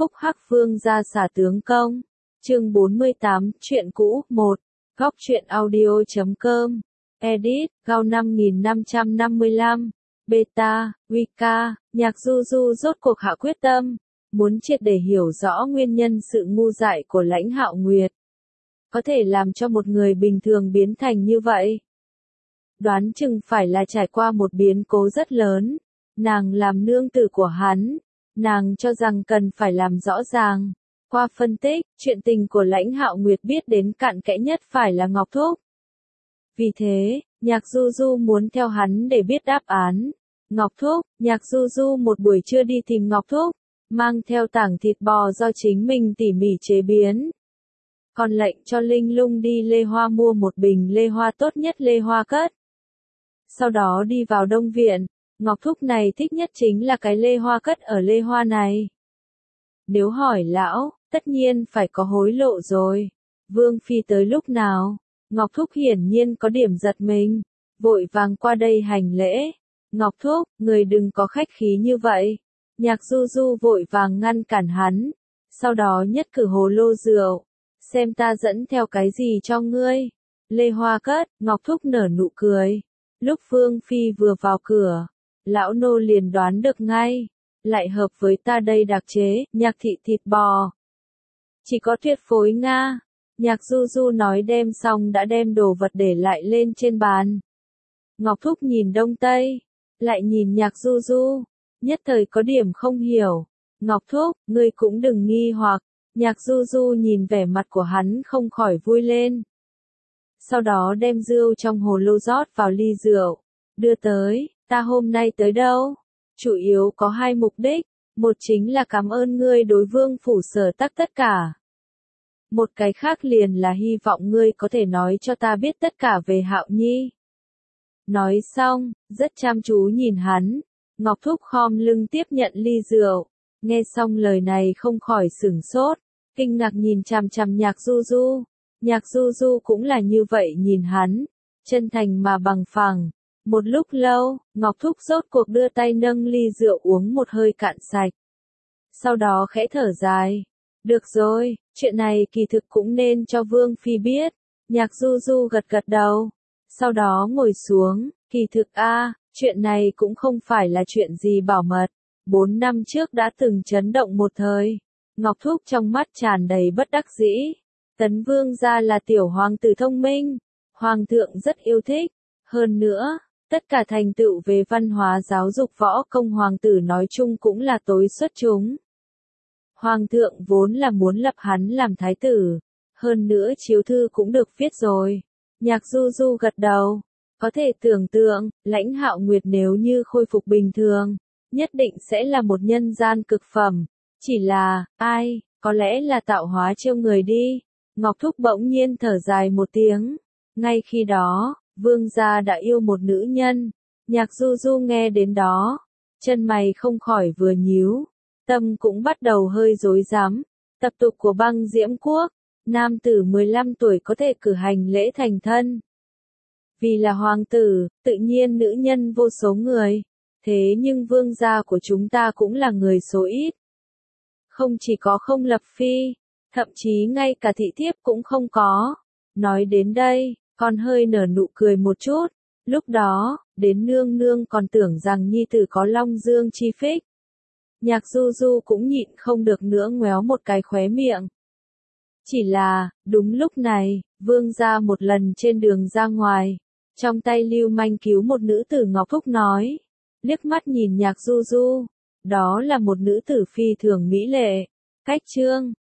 Phúc Hắc Vương gia xả tướng công. Chương 48, truyện cũ, 1. Góc truyện audio.com. Edit, Gao 5555. Beta, Wika, Nhạc Du Du rốt cuộc hạ quyết tâm, muốn triệt để hiểu rõ nguyên nhân sự ngu dại của Lãnh Hạo Nguyệt. Có thể làm cho một người bình thường biến thành như vậy. Đoán chừng phải là trải qua một biến cố rất lớn. Nàng làm nương tử của hắn. Nàng cho rằng cần phải làm rõ ràng. Qua phân tích, chuyện tình của Lãnh Hạo Nguyệt biết đến cặn kẽ nhất phải là Ngọc Thúc. Vì thế, Nhạc Du Du muốn theo hắn để biết đáp án. Ngọc Thúc, Nhạc Du Du một buổi trưa đi tìm Ngọc Thúc, mang theo tảng thịt bò do chính mình tỉ mỉ chế biến. Còn lệnh cho Linh Lung đi Lê Hoa mua một bình Lê Hoa tốt nhất Lê Hoa cất. Sau đó đi vào Đông Viện, Ngọc Thúc này thích nhất chính là cái Lê Hoa cất ở Lê Hoa này. Nếu hỏi lão, tất nhiên phải có hối lộ rồi. Vương Phi tới lúc nào? Ngọc Thúc hiển nhiên có điểm giật mình, vội vàng qua đây hành lễ. Ngọc Thúc, người đừng có khách khí như vậy. Nhạc Du Du vội vàng ngăn cản hắn, sau đó nhất cử hồ lô rượu. Xem ta dẫn theo cái gì cho ngươi. Lê Hoa cất, Ngọc Thúc nở nụ cười. Lúc Vương Phi vừa vào cửa, lão nô liền đoán được ngay. Lại hợp với ta đây đặc chế, nhạc thị thịt bò. Chỉ có tuyệt phối Nga. Nhạc Du Du nói đem xong đã đem đồ vật để lại lên trên bàn. Ngọc Thúc nhìn Đông Tây, lại nhìn Nhạc Du Du, nhất thời có điểm không hiểu. Ngọc Thúc, ngươi cũng đừng nghi hoặc. Nhạc Du Du nhìn vẻ mặt của hắn không khỏi vui lên. Sau đó đem rượu trong hồ lô rót vào ly rượu, đưa tới. Ta hôm nay tới đâu? Chủ yếu có hai mục đích, một chính là cảm ơn ngươi đối Vương phủ Sở Tắc tất cả. Một cái khác liền là hy vọng ngươi có thể nói cho ta biết tất cả về Hạo Nhi. Nói xong, rất chăm chú nhìn hắn, Ngọc Thúc khom lưng tiếp nhận ly rượu, nghe xong lời này không khỏi sửng sốt, kinh ngạc nhìn chằm chằm Nhạc Du Du. Nhạc Du Du cũng là như vậy nhìn hắn, chân thành mà bằng phẳng. Một lúc lâu, Ngọc Thúc rốt cuộc đưa tay nâng ly rượu uống một hơi cạn sạch. Sau đó khẽ thở dài. Được rồi, chuyện này kỳ thực cũng nên cho Vương Phi biết. Nhạc Du Du gật gật đầu. Sau đó ngồi xuống, kỳ thực chuyện này cũng không phải là chuyện gì bảo mật. 4 năm trước đã từng chấn động một thời. Ngọc Thúc trong mắt tràn đầy bất đắc dĩ. Tấn Vương gia là tiểu hoàng tử thông minh. Hoàng thượng rất yêu thích. Hơn nữa, tất cả thành tựu về văn hóa giáo dục võ công hoàng tử nói chung cũng là tối xuất chúng. Hoàng thượng vốn là muốn lập hắn làm thái tử. Hơn nữa chiếu thư cũng được viết rồi. Nhạc Du Du gật đầu. Có thể tưởng tượng, Lãnh Hạo Nguyệt nếu như khôi phục bình thường, nhất định sẽ là một nhân gian cực phẩm. Chỉ là, có lẽ là tạo hóa trêu người đi. Ngọc Thúc bỗng nhiên thở dài một tiếng. Ngay khi đó, Vương gia đã yêu một nữ nhân. Nhạc Du Du nghe đến đó, chân mày không khỏi vừa nhíu, tâm cũng bắt đầu hơi rối rắm. Tập tục của Băng Diễm Quốc, nam tử 15 tuổi có thể cử hành lễ thành thân. Vì là hoàng tử, tự nhiên nữ nhân vô số người. Thế nhưng vương gia của chúng ta cũng là người số ít. Không chỉ có không lập phi, thậm chí ngay cả thị thiếp cũng không có. Nói đến đây, con hơi nở nụ cười một chút. Lúc đó, đến nương nương còn tưởng rằng nhi tử có long dương chi phích. Nhạc Du Du cũng nhịn không được nữa ngoéo một cái khóe miệng. Chỉ là, đúng lúc này, vương gia một lần trên đường ra ngoài, trong tay lưu manh cứu một nữ tử. Ngọc Thúc nói, liếc mắt nhìn Nhạc Du Du, đó là một nữ tử phi thường mỹ lệ. Cách chương